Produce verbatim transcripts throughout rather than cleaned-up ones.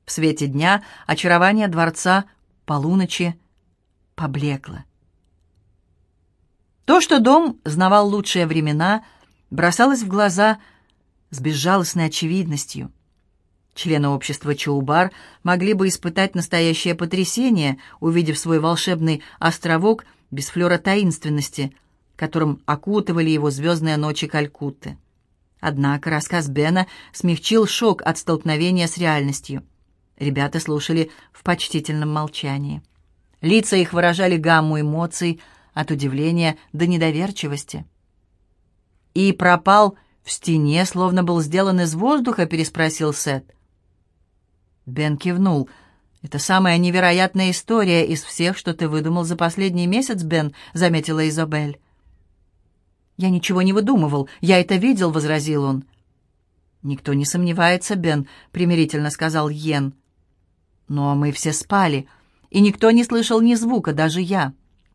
В свете дня очарование дворца полуночи поблекло. То, что дом знавал лучшие времена, бросалось в глаза с безжалостной очевидностью. Члены общества Чоубар могли бы испытать настоящее потрясение, увидев свой волшебный островок без флера таинственности, которым окутывали его звездные ночи Калькутты. Однако рассказ Бена смягчил шок от столкновения с реальностью. Ребята слушали в почтительном молчании. Лица их выражали гамму эмоций, от удивления до недоверчивости. «И пропал в стене, словно был сделан из воздуха?» — переспросил Сет. Бен кивнул. «Это самая невероятная история из всех, что ты выдумал за последний месяц, Бен», — заметила Изабель. «Я ничего не выдумывал, я это видел», — возразил он. «Никто не сомневается, Бен», — примирительно сказал Йен. «Но мы все спали, и никто не слышал ни звука, даже я».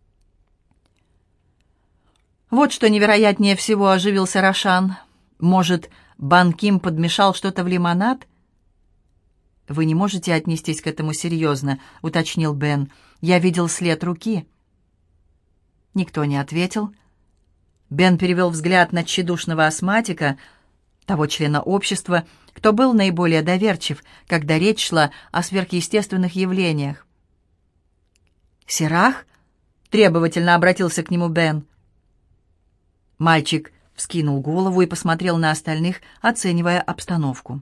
«Вот что невероятнее всего», — оживился Рошан. «Может, Бан Ким подмешал что-то в лимонад?» «Вы не можете отнестись к этому серьезно», — уточнил Бен. «Я видел след руки». Никто не ответил. Бен перевел взгляд на тщедушного астматика, того члена общества, кто был наиболее доверчив, когда речь шла о сверхъестественных явлениях. «Сирах?» — требовательно обратился к нему Бен. Мальчик вскинул голову и посмотрел на остальных, оценивая обстановку.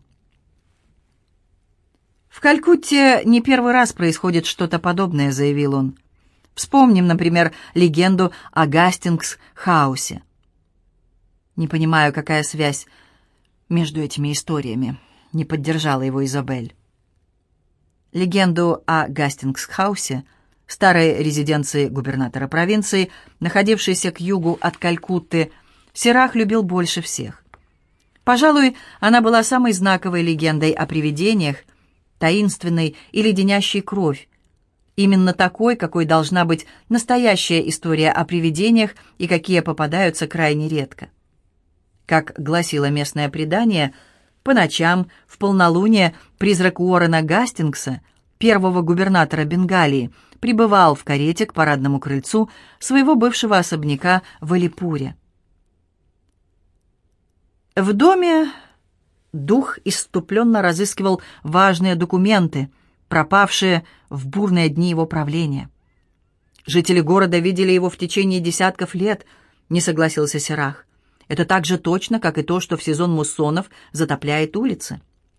«В Калькутте не первый раз происходит что-то подобное», — заявил он. «Вспомним, например, легенду о Гастингс-хаусе». «Не понимаю, какая связь между этими историями», — не поддержала его Изабель. Легенду о Гастингс-хаусе, старой резиденции губернатора провинции, находившейся к югу от Калькутты, Сирах любил больше всех. Пожалуй, она была самой знаковой легендой о привидениях, таинственной и леденящей кровь, именно такой, какой должна быть настоящая история о привидениях и какие попадаются крайне редко. Как гласило местное предание, по ночам, в полнолуние, призрак Уоррена Гастингса, первого губернатора Бенгалии, прибывал в карете к парадному крыльцу своего бывшего особняка в Алипуре. В доме дух исступленно разыскивал важные документы, пропавшие в бурные дни его правления. «Жители города видели его в течение десятков лет», — не согласился Сирах. «Это так же точно, как и то, что в сезон муссонов затопляет улицы».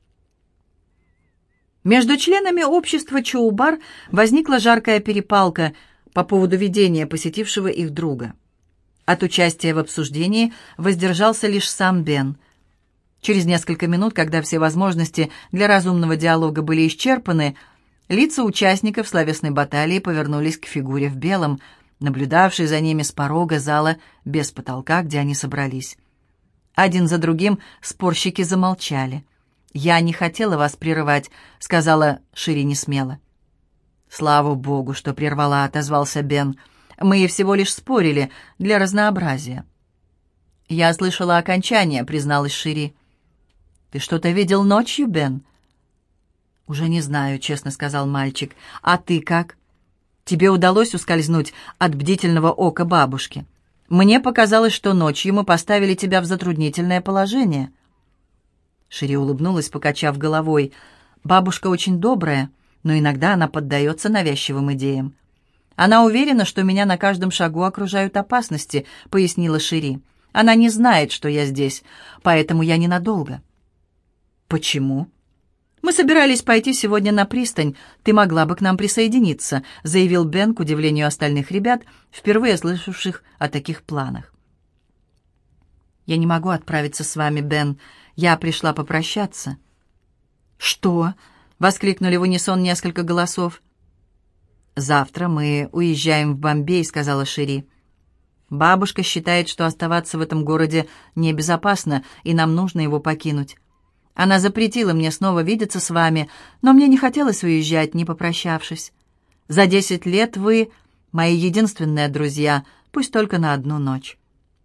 Между членами общества Чоубар возникла жаркая перепалка по поводу видения посетившего их друга. От участия в обсуждении воздержался лишь сам Бен. Через несколько минут, когда все возможности для разумного диалога были исчерпаны, лица участников словесной баталии повернулись к фигуре в белом, наблюдавшей за ними с порога зала без потолка, где они собрались. Один за другим спорщики замолчали. «Я не хотела вас прерывать», — сказала Шири несмело. «Слава богу, что прервала», — отозвался Бен. «Мы всего лишь спорили для разнообразия». «Я слышала окончание», — призналась Шири. «Ты что-то видел ночью, Бен?» «Уже не знаю», — честно сказал мальчик. «А ты как? Тебе удалось ускользнуть от бдительного ока бабушки? Мне показалось, что ночью мы поставили тебя в затруднительное положение». Шири улыбнулась, покачав головой. «Бабушка очень добрая, но иногда она поддается навязчивым идеям. Она уверена, что меня на каждом шагу окружают опасности», — пояснила Шири. «Она не знает, что я здесь, поэтому я ненадолго». «Почему?» «Мы собирались пойти сегодня на пристань. Ты могла бы к нам присоединиться», — заявил Бен, к удивлению остальных ребят, впервые слышавших о таких планах. «Я не могу отправиться с вами, Бен. Я пришла попрощаться». «Что?» — воскликнули в унисон несколько голосов. «Завтра мы уезжаем в Бомбей», — сказала Шири. «Бабушка считает, что оставаться в этом городе небезопасно, и нам нужно его покинуть. Она запретила мне снова видеться с вами, но мне не хотелось уезжать, не попрощавшись. За десять лет вы мои единственные друзья, пусть только на одну ночь».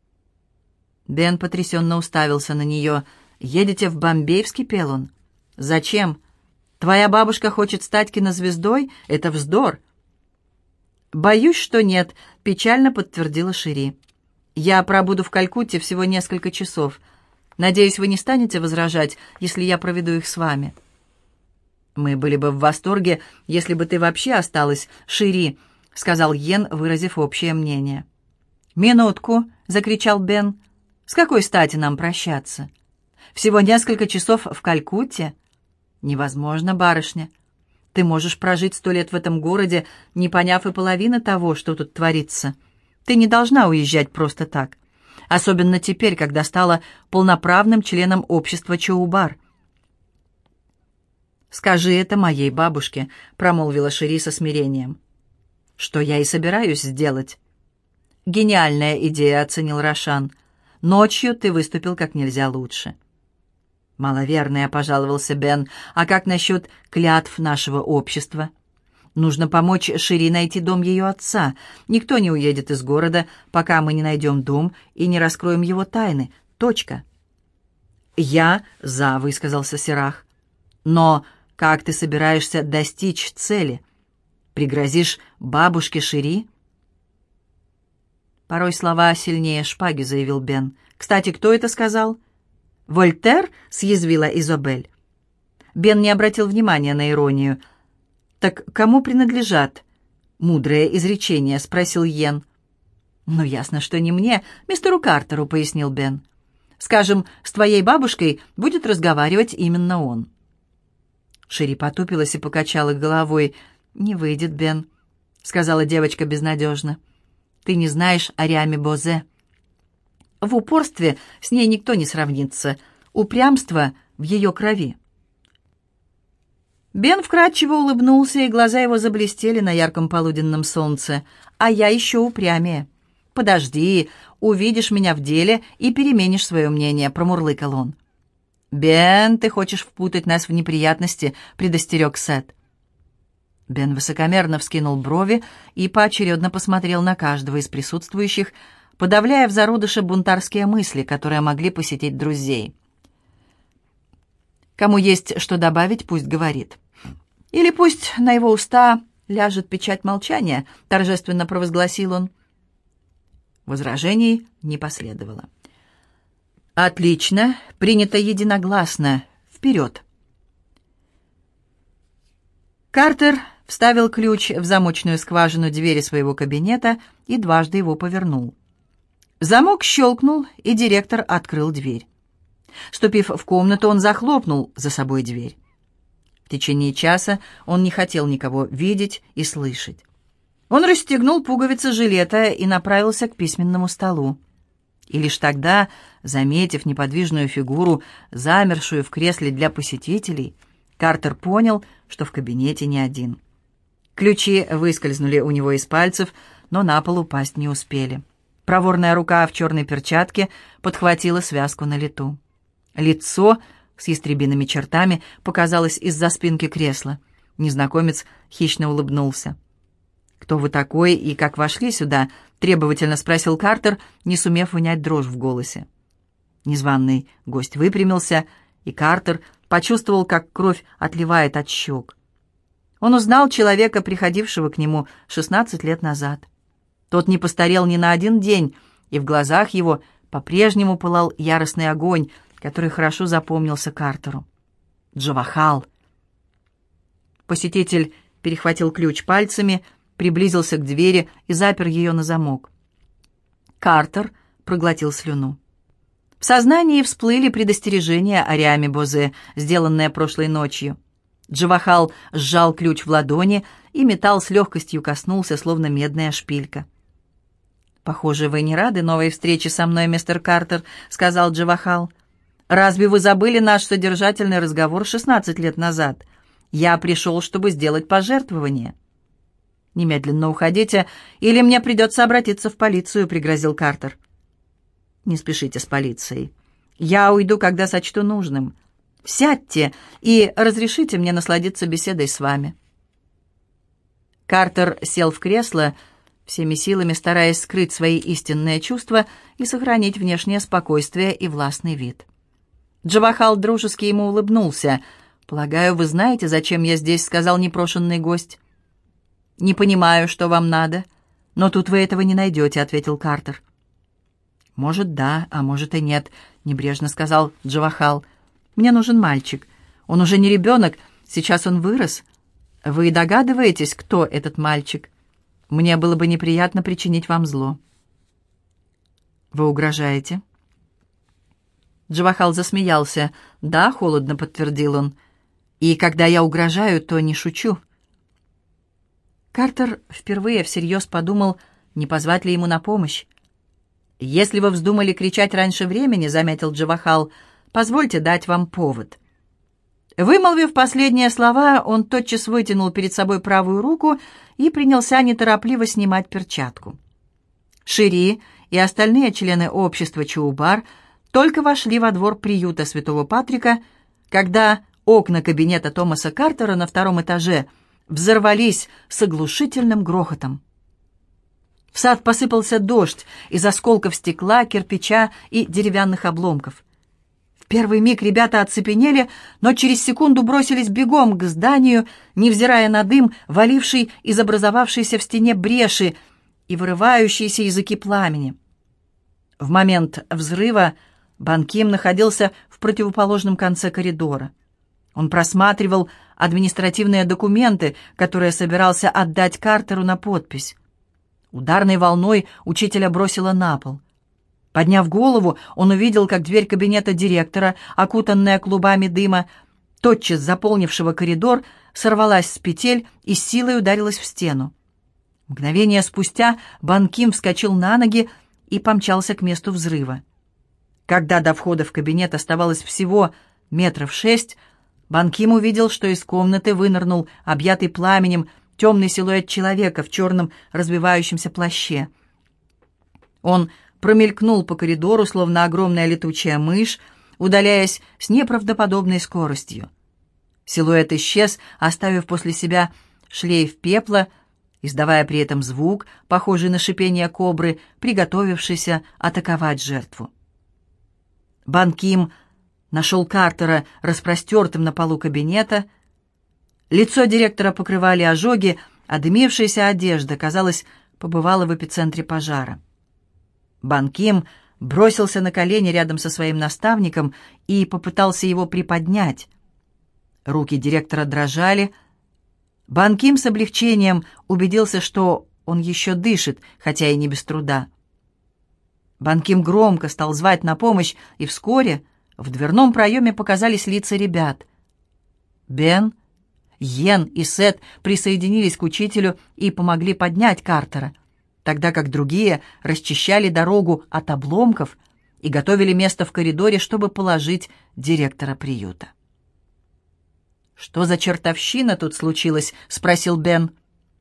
Бен потрясенно уставился на нее. «Едете в Бомбей?» — вскипел он. «Зачем?» Твоя бабушка хочет стать кинозвездой? Это вздор!» «Боюсь, что нет», — печально подтвердила Шири. «Я пробуду в Калькутте всего несколько часов. Надеюсь, вы не станете возражать, если я проведу их с вами». «Мы были бы в восторге, если бы ты вообще осталась, Шири», — сказал Йен, выразив общее мнение. «Минутку», — закричал Бен. «С какой стати нам прощаться? Всего несколько часов в Калькутте? Невозможно, барышня. Ты можешь прожить сто лет в этом городе, не поняв и половины того, что тут творится. Ты не должна уезжать просто так. Особенно теперь, когда стала полноправным членом общества Чоубар». «Скажи это моей бабушке», — промолвила Шири со смирением. «Что я и собираюсь сделать». «Гениальная идея», — оценил Рошан. «Ночью ты выступил как нельзя лучше». «Маловерная», — пожаловался Бен. «А как насчет клятв нашего общества? Нужно помочь Шири найти дом ее отца. Никто не уедет из города, пока мы не найдем дом и не раскроем его тайны. Точка». «Я за», — высказался Сирах. «Но как ты собираешься достичь цели? Пригрозишь бабушке Шири?» «Порой слова сильнее шпаги», — заявил Бен. «Кстати, кто это сказал?» «Вольтер?» — съязвила Изабель. Бен не обратил внимания на иронию. «Так кому принадлежат мудрые изречения?» — спросил Йен. «Ну, ясно, что не мне, мистеру Картеру», — пояснил Бен. «Скажем, с твоей бабушкой будет разговаривать именно он». Шири потупилась и покачала головой. «Не выйдет, Бен», — сказала девочка безнадежно. «Ты не знаешь Ариаме Бозе. В упорстве с ней никто не сравнится. Упрямство в ее крови». Бен вкрадчиво улыбнулся, и глаза его заблестели на ярком полуденном солнце. «А я еще упрямее. Подожди, увидишь меня в деле и переменишь свое мнение», — промурлыкал он. «Бен, ты хочешь впутать нас в неприятности», — предостерег Сет. Бен высокомерно вскинул брови и поочередно посмотрел на каждого из присутствующих, подавляя в зародыше бунтарские мысли, которые могли посетить друзей. «Кому есть что добавить, пусть говорит. Или пусть на его уста ляжет печать молчания», — торжественно провозгласил он. Возражений не последовало. «Отлично, принято единогласно. Вперед!» Картер вставил ключ в замочную скважину двери своего кабинета и дважды его повернул. Замок щелкнул, и директор открыл дверь. Вступив в комнату, он захлопнул за собой дверь. В течение часа он не хотел никого видеть и слышать. Он расстегнул пуговицы жилета и направился к письменному столу. И лишь тогда, заметив неподвижную фигуру, замершую в кресле для посетителей, Картер понял, что в кабинете не один. Ключи выскользнули у него из пальцев, но на пол упасть не успели. Проворная рука в черной перчатке подхватила связку на лету. Лицо с ястребиными чертами показалось из-за спинки кресла. Незнакомец хищно улыбнулся. «Кто вы такой и как вошли сюда?» — требовательно спросил Картер, не сумев унять дрожь в голосе. Незваный гость выпрямился, и Картер почувствовал, как кровь отливает от щек. Он узнал человека, приходившего к нему шестнадцать лет назад. Тот не постарел ни на один день, и в глазах его по-прежнему пылал яростный огонь, который хорошо запомнился Картеру. Джавахал. Посетитель перехватил ключ пальцами, приблизился к двери и запер ее на замок. Картер проглотил слюну. В сознании всплыли предостережения Ариаме Бозе, сделанные прошлой ночью. Джавахал сжал ключ в ладони, и металл с легкостью коснулся, словно медная шпилька. «Похоже, вы не рады новой встрече со мной, мистер Картер», — сказал Джавахал. «Разве вы забыли наш содержательный разговор шестнадцать лет назад? Я пришел, чтобы сделать пожертвование». «Немедленно уходите, или мне придется обратиться в полицию», — пригрозил Картер. «Не спешите с полицией. Я уйду, когда сочту нужным. Сядьте и разрешите мне насладиться беседой с вами». Картер сел в кресло, всеми силами стараясь скрыть свои истинные чувства и сохранить внешнее спокойствие и властный вид. Джавахал дружески ему улыбнулся. «Полагаю, вы знаете, зачем я здесь», — сказал непрошенный гость. «Не понимаю, что вам надо, но тут вы этого не найдете», — ответил Картер. «Может, да, а может и нет», — небрежно сказал Джавахал. «Мне нужен мальчик. Он уже не ребенок, сейчас он вырос. Вы догадываетесь, кто этот мальчик? Мне было бы неприятно причинить вам зло». «Вы угрожаете?» Джавахал засмеялся. «Да», — холодно подтвердил он. «И когда я угрожаю, то не шучу». Картер впервые всерьез подумал, не позвать ли ему на помощь. «Если вы вздумали кричать раньше времени», — заметил Джавахал, — «позвольте дать вам повод». Вымолвив последние слова, он тотчас вытянул перед собой правую руку и принялся неторопливо снимать перчатку. Шири и остальные члены общества Чоубар только вошли во двор приюта Святого Патрика, когда окна кабинета Томаса Картера на втором этаже взорвались с оглушительным грохотом. В сад посыпался дождь из осколков стекла, кирпича и деревянных обломков. В первый миг ребята оцепенели, но через секунду бросились бегом к зданию, невзирая на дым, валивший из образовавшейся в стене бреши и вырывающиеся языки пламени. В момент взрыва Бан Ким находился в противоположном конце коридора. Он просматривал административные документы, которые собирался отдать Картеру на подпись. Ударной волной учителя бросило на пол. Подняв голову, он увидел, как дверь кабинета директора, окутанная клубами дыма, тотчас заполнившего коридор, сорвалась с петель и с силой ударилась в стену. Мгновение спустя Бан Ким вскочил на ноги и помчался к месту взрыва. Когда до входа в кабинет оставалось всего метров шесть, Бан Ким увидел, что из комнаты вынырнул объятый пламенем темный силуэт человека в черном развивающемся плаще. Он промелькнул по коридору, словно огромная летучая мышь, удаляясь с неправдоподобной скоростью. Силуэт исчез, оставив после себя шлейф пепла, издавая при этом звук, похожий на шипение кобры, приготовившейся атаковать жертву. Бан Ким нашел Картера распростертым на полу кабинета. Лицо директора покрывали ожоги, а дымившаяся одежда, казалось, побывала в эпицентре пожара. Бан Ким бросился на колени рядом со своим наставником и попытался его приподнять. Руки директора дрожали. Бан Ким с облегчением убедился, что он еще дышит, хотя и не без труда. Бан Ким громко стал звать на помощь, и вскоре в дверном проеме показались лица ребят. Бен, Йен и Сет присоединились к учителю и помогли поднять Картера, тогда как другие расчищали дорогу от обломков и готовили место в коридоре, чтобы положить директора приюта. «Что за чертовщина тут случилась?» — спросил Бен.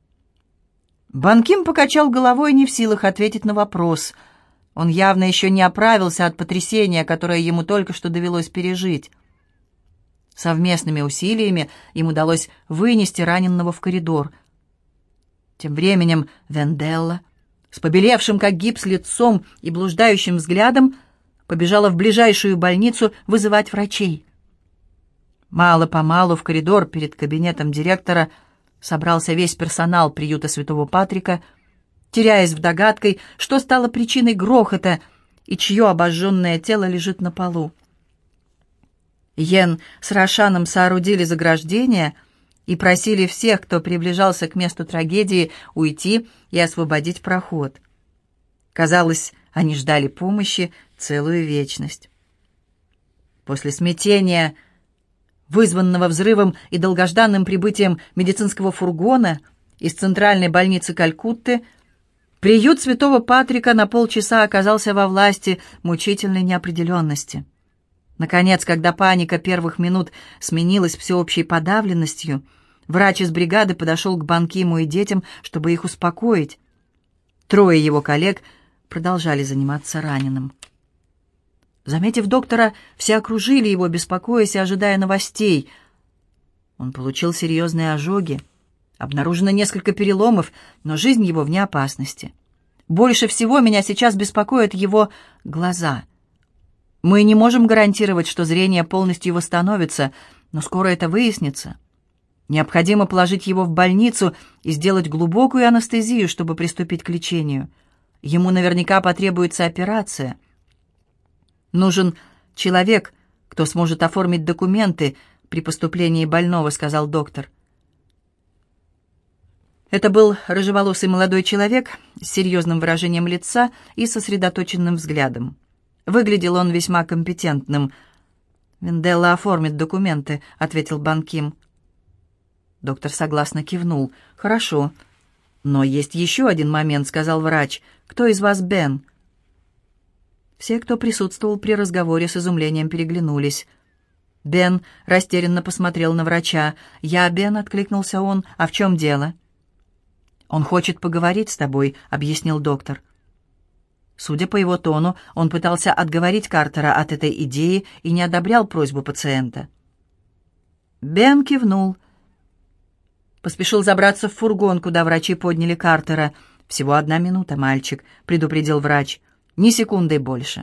Бан Ким покачал головой, не в силах ответить на вопрос. Он явно еще не оправился от потрясения, которое ему только что довелось пережить. Совместными усилиями им удалось вынести раненого в коридор. Тем временем Венделла, с побелевшим как гипс лицом и блуждающим взглядом, побежала в ближайшую больницу вызывать врачей. Мало-помалу в коридор перед кабинетом директора собрался весь персонал приюта Святого Патрика, теряясь в догадкой, что стало причиной грохота и чье обожженное тело лежит на полу. Йен с Рошаном соорудили заграждение и просили всех, кто приближался к месту трагедии, уйти и освободить проход. Казалось, они ждали помощи целую вечность. После смятения, вызванного взрывом и долгожданным прибытием медицинского фургона из центральной больницы Калькутты, приют Святого Патрика на полчаса оказался во власти мучительной неопределенности. Наконец, когда паника первых минут сменилась всеобщей подавленностью, врач из бригады подошел к Бан Киму и детям, чтобы их успокоить. Трое его коллег продолжали заниматься раненым. Заметив доктора, все окружили его, беспокоясь и ожидая новостей. Он получил серьезные ожоги. Обнаружено несколько переломов, но жизнь его вне опасности. Больше всего меня сейчас беспокоят его глаза. Мы не можем гарантировать, что зрение полностью восстановится, но скоро это выяснится. Необходимо положить его в больницу и сделать глубокую анестезию, чтобы приступить к лечению. Ему наверняка потребуется операция. Нужен человек, кто сможет оформить документы при поступлении больного», — сказал доктор. Это был рыжеволосый молодой человек с серьезным выражением лица и сосредоточенным взглядом. Выглядел он весьма компетентным. «Венделла оформит документы», — ответил Бан Ким. Доктор согласно кивнул. «Хорошо. Но есть еще один момент», — сказал врач. «Кто из вас Бен?» Все, кто присутствовал при разговоре, с изумлением переглянулись. Бен растерянно посмотрел на врача. «Я Бен», — откликнулся он. «А в чем дело?» «Он хочет поговорить с тобой», — объяснил доктор. Судя по его тону, он пытался отговорить Картера от этой идеи и не одобрял просьбу пациента. Бен кивнул. Поспешил забраться в фургон, куда врачи подняли Картера. «Всего одна минута, мальчик», — предупредил врач. «Ни секунды больше».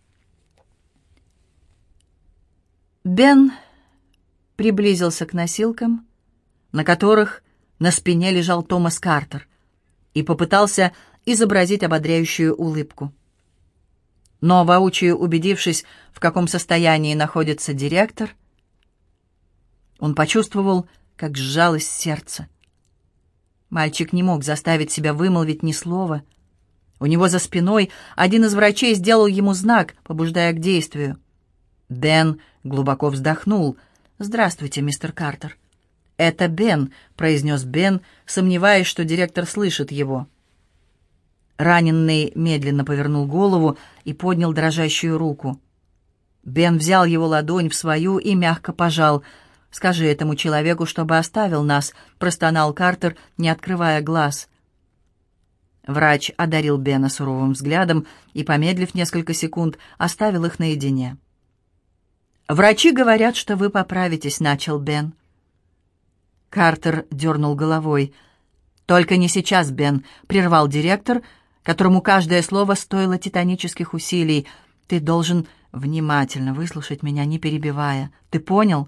Бен приблизился к носилкам, на которых на спине лежал Томас Картер, и попытался изобразить ободряющую улыбку. Но, воочию убедившись, в каком состоянии находится директор, он почувствовал, как сжалось сердце. Мальчик не мог заставить себя вымолвить ни слова. У него за спиной один из врачей сделал ему знак, побуждая к действию. Бен глубоко вздохнул. «Здравствуйте, мистер Картер». «Это Бен», — произнес Бен, сомневаясь, что директор слышит его. Раненый медленно повернул голову и поднял дрожащую руку. Бен взял его ладонь в свою и мягко пожал. «Скажи этому человеку, чтобы оставил нас», — простонал Картер, не открывая глаз. Врач одарил Бена суровым взглядом и, помедлив несколько секунд, оставил их наедине. «Врачи говорят, что вы поправитесь», — начал Бен. Картер дернул головой. «Только не сейчас, Бен», — прервал директор, которому каждое слово стоило титанических усилий. «Ты должен внимательно выслушать меня, не перебивая. Ты понял?»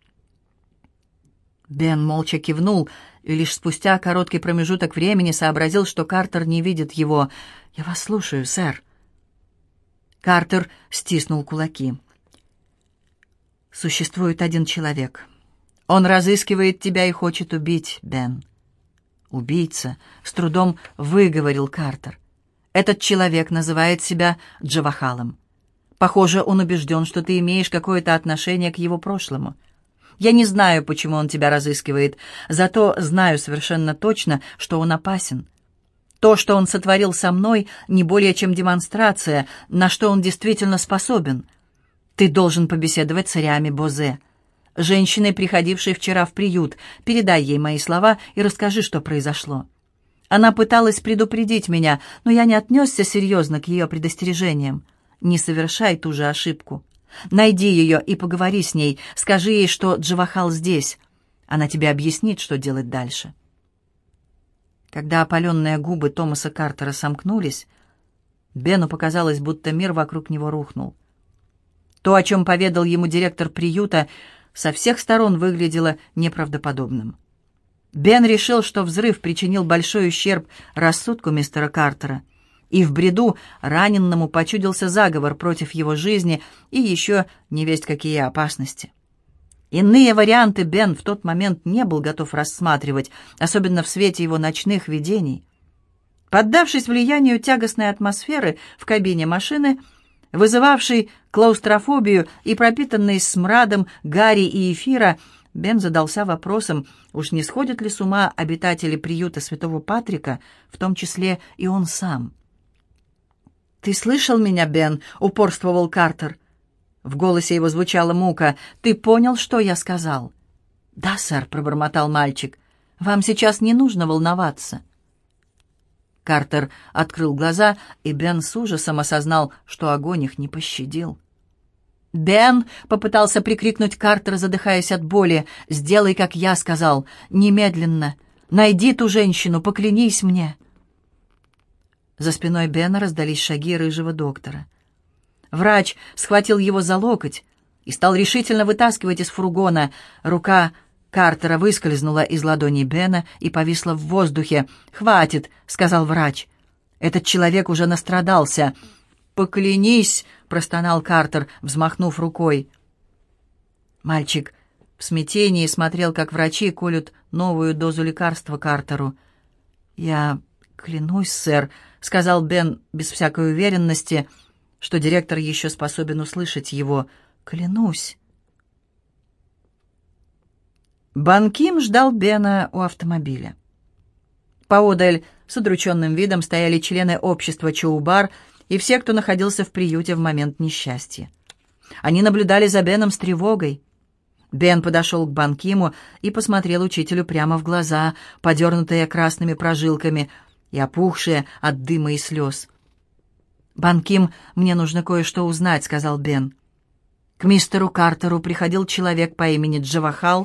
Бен молча кивнул и лишь спустя короткий промежуток времени сообразил, что Картер не видит его. «Я вас слушаю, сэр». Картер стиснул кулаки. «Существует один человек. Он разыскивает тебя и хочет убить, Бен». «Убийца», — с трудом выговорил Картер. «Этот человек называет себя Джавахалом. Похоже, он убежден, что ты имеешь какое-то отношение к его прошлому. Я не знаю, почему он тебя разыскивает, зато знаю совершенно точно, что он опасен. То, что он сотворил со мной, не более чем демонстрация, на что он действительно способен. Ты должен побеседовать с Ариами Бозе, женщиной, приходившей вчера в приют. Передай ей мои слова и расскажи, что произошло. Она пыталась предупредить меня, но я не отнесся серьезно к ее предостережениям. Не совершай ту же ошибку. Найди ее и поговори с ней. Скажи ей, что Джавахал здесь. Она тебе объяснит, что делать дальше». Когда опаленные губы Томаса Картера сомкнулись, Бену показалось, будто мир вокруг него рухнул. То, о чем поведал ему директор приюта, со всех сторон выглядело неправдоподобным. Бен решил, что взрыв причинил большой ущерб рассудку мистера Картера, и в бреду раненному почудился заговор против его жизни и еще невесть какие опасности. Иные варианты Бен в тот момент не был готов рассматривать, особенно в свете его ночных видений. Поддавшись влиянию тягостной атмосферы в кабине машины, вызывавшей клаустрофобию и пропитанной смрадом гари и эфира, Бен задался вопросом, уж не сходят ли с ума обитатели приюта Святого Патрика, в том числе и он сам. «Ты слышал меня, Бен?» — упорствовал Картер. В голосе его звучала мука. «Ты понял, что я сказал?» «Да, сэр», — пробормотал мальчик. «Вам сейчас не нужно волноваться». Картер открыл глаза, и Бен с ужасом осознал, что огонь их не пощадил. «Бен!» — попытался прикрикнуть Картер, задыхаясь от боли. «Сделай, как я сказал. Немедленно. Найди ту женщину, поклянись мне». За спиной Бена раздались шаги рыжего доктора. Врач схватил его за локоть и стал решительно вытаскивать из фургона. Рука Картера выскользнула из ладони Бена и повисла в воздухе. «Хватит», — сказал врач. «Этот человек уже настрадался». «Поклянись», — простонал Картер, взмахнув рукой. Мальчик в смятении смотрел, как врачи колют новую дозу лекарства Картеру. «Я клянусь, сэр», — сказал Бен без всякой уверенности, что директор еще способен услышать его. «Клянусь». Бан Ким ждал Бена у автомобиля. Поодаль с удрученным видом стояли члены общества Чоу-Бар и все, кто находился в приюте в момент несчастья. Они наблюдали за Беном с тревогой. Бен подошел к Бан Киму и посмотрел учителю прямо в глаза, подернутые красными прожилками и опухшие от дыма и слез. «Бан Ким, мне нужно кое-что узнать», — сказал Бен. «К мистеру Картеру приходил человек по имени Джавахал».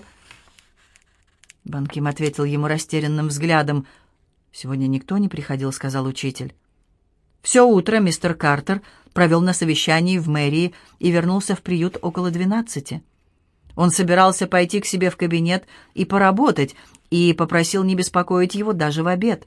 Бан Ким ответил ему растерянным взглядом. «Сегодня никто не приходил», — сказал учитель. «Все утро мистер Картер провел на совещании в мэрии и вернулся в приют около двенадцати. Он собирался пойти к себе в кабинет и поработать, и попросил не беспокоить его даже в обед».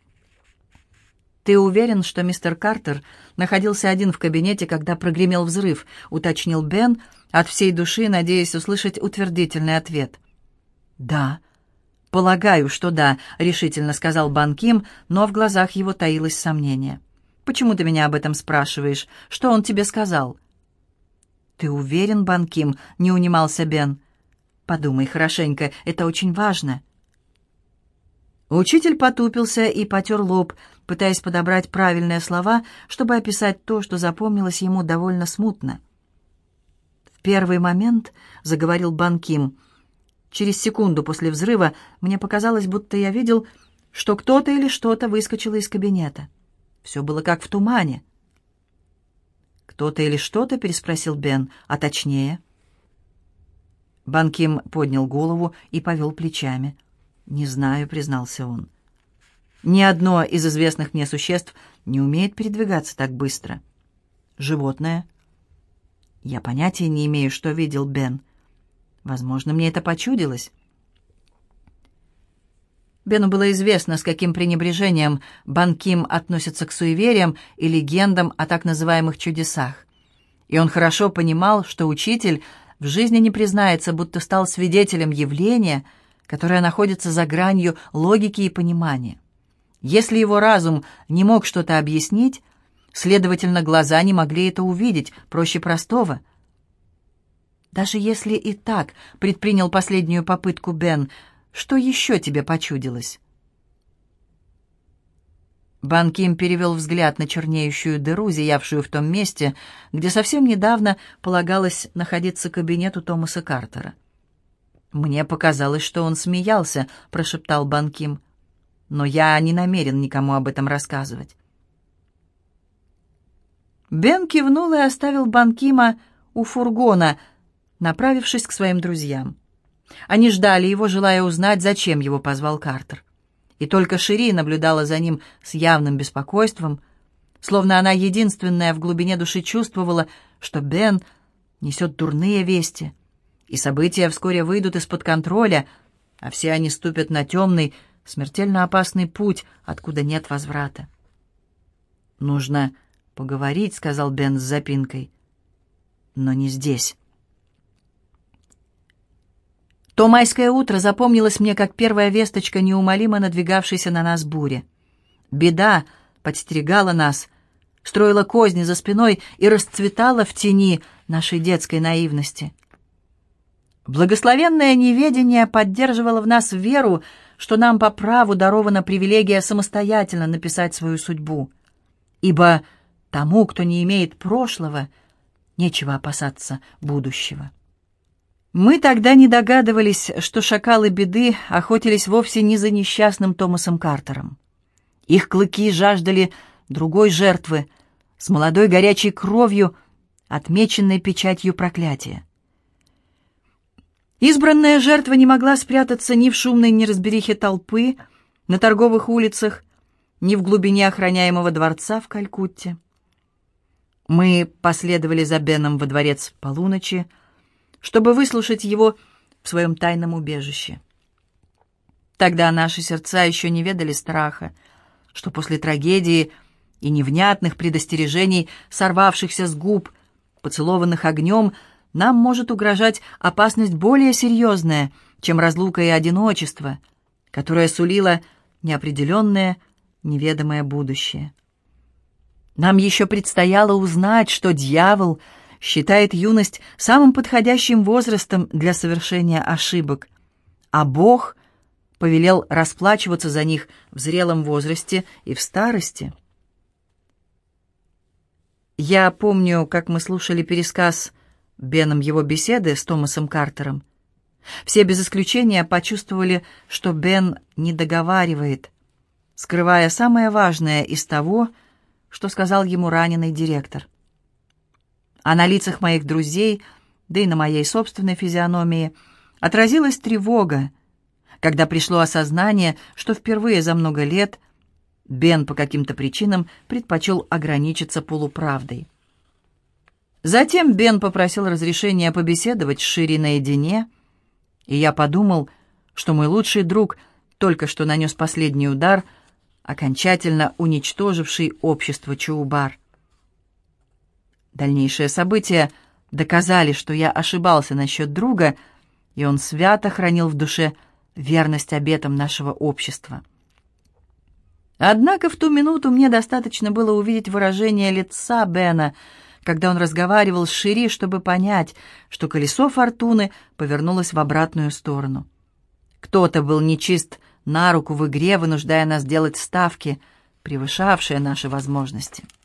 «Ты уверен, что мистер Картер находился один в кабинете, когда прогремел взрыв?» — уточнил Бен, от всей души надеясь услышать утвердительный ответ. «Да». «Полагаю, что да», — решительно сказал Бан Ким, но в глазах его таилось сомнение. «Почему ты меня об этом спрашиваешь? Что он тебе сказал?» «Ты уверен, Бан Ким?» — не унимался Бен. «Подумай хорошенько, это очень важно». Учитель потупился и потер лоб, пытаясь подобрать правильные слова, чтобы описать то, что запомнилось ему довольно смутно. «В первый момент», — заговорил Бан Ким, — «через секунду после взрыва мне показалось, будто я видел, что кто-то или что-то выскочило из кабинета. Все было как в тумане». «Кто-то или что-то?» — переспросил Бен. «А точнее?» Бан Ким поднял голову и повел плечами. «Не знаю», — признался он. «Ни одно из известных мне существ не умеет передвигаться так быстро. Животное?» «Я понятия не имею, что видел Бен. Возможно, мне это почудилось». Бену было известно, с каким пренебрежением Бан Ким относится к суевериям и легендам о так называемых чудесах. И он хорошо понимал, что учитель в жизни не признается, будто стал свидетелем явления, которое находится за гранью логики и понимания. Если его разум не мог что-то объяснить, следовательно, глаза не могли это увидеть, проще простого. «Даже если и так», — предпринял последнюю попытку Бен, — «что еще тебе почудилось?» Бан Ким перевел взгляд на чернеющую дыру, зиявшую в том месте, где совсем недавно полагалось находиться кабинету Томаса Картера. «Мне показалось, что он смеялся», — прошептал Бан Ким, — «но я не намерен никому об этом рассказывать». Бен кивнул и оставил Бан Кима у фургона, направившись к своим друзьям. Они ждали его, желая узнать, зачем его позвал Картер. И только Шири наблюдала за ним с явным беспокойством, словно она единственная в глубине души чувствовала, что Бен несет дурные вести, и события вскоре выйдут из-под контроля, а все они ступят на темный, смертельно опасный путь, откуда нет возврата. «Нужно поговорить», — сказал Бен с запинкой, — «но не здесь». То майское утро запомнилось мне как первая весточка неумолимо надвигавшейся на нас бури. Беда подстерегала нас, строила козни за спиной и расцветала в тени нашей детской наивности. Благословенное неведение поддерживало в нас веру, что нам по праву дарована привилегия самостоятельно написать свою судьбу, ибо тому, кто не имеет прошлого, нечего опасаться будущего. Мы тогда не догадывались, что шакалы беды охотились вовсе не за несчастным Томасом Картером. Их клыки жаждали другой жертвы, с молодой горячей кровью, отмеченной печатью проклятия. Избранная жертва не могла спрятаться ни в шумной неразберихе толпы на торговых улицах, ни в глубине охраняемого дворца в Калькутте. Мы последовали за Беном во дворец полуночи, чтобы выслушать его в своем тайном убежище. Тогда наши сердца еще не ведали страха, что после трагедии и невнятных предостережений, сорвавшихся с губ, поцелованных огнем, нам может угрожать опасность более серьезная, чем разлука и одиночество, которое сулило неопределенное, неведомое будущее. Нам еще предстояло узнать, что дьявол считает юность самым подходящим возрастом для совершения ошибок, а Бог повелел расплачиваться за них в зрелом возрасте и в старости. Я помню, как мы слушали пересказ Беном его беседы с Томасом Картером. Все без исключения почувствовали, что Бен не договаривает, скрывая самое важное из того, что сказал ему раненый директор. А на лицах моих друзей, да и на моей собственной физиономии, отразилась тревога, когда пришло осознание, что впервые за много лет Бен по каким-то причинам предпочел ограничиться полуправдой. Затем Бен попросил разрешения побеседовать с Шири наедине, и я подумал, что мой лучший друг только что нанес последний удар, окончательно уничтоживший общество Чоубар. Дальнейшие события доказали, что я ошибался насчет друга, и он свято хранил в душе верность обетам нашего общества. Однако в ту минуту мне достаточно было увидеть выражение лица Бена, когда он разговаривал с Шири, чтобы понять, что колесо фортуны повернулось в обратную сторону. Кто-то был нечист на руку в игре, вынуждая нас делать ставки, превышавшие наши возможности.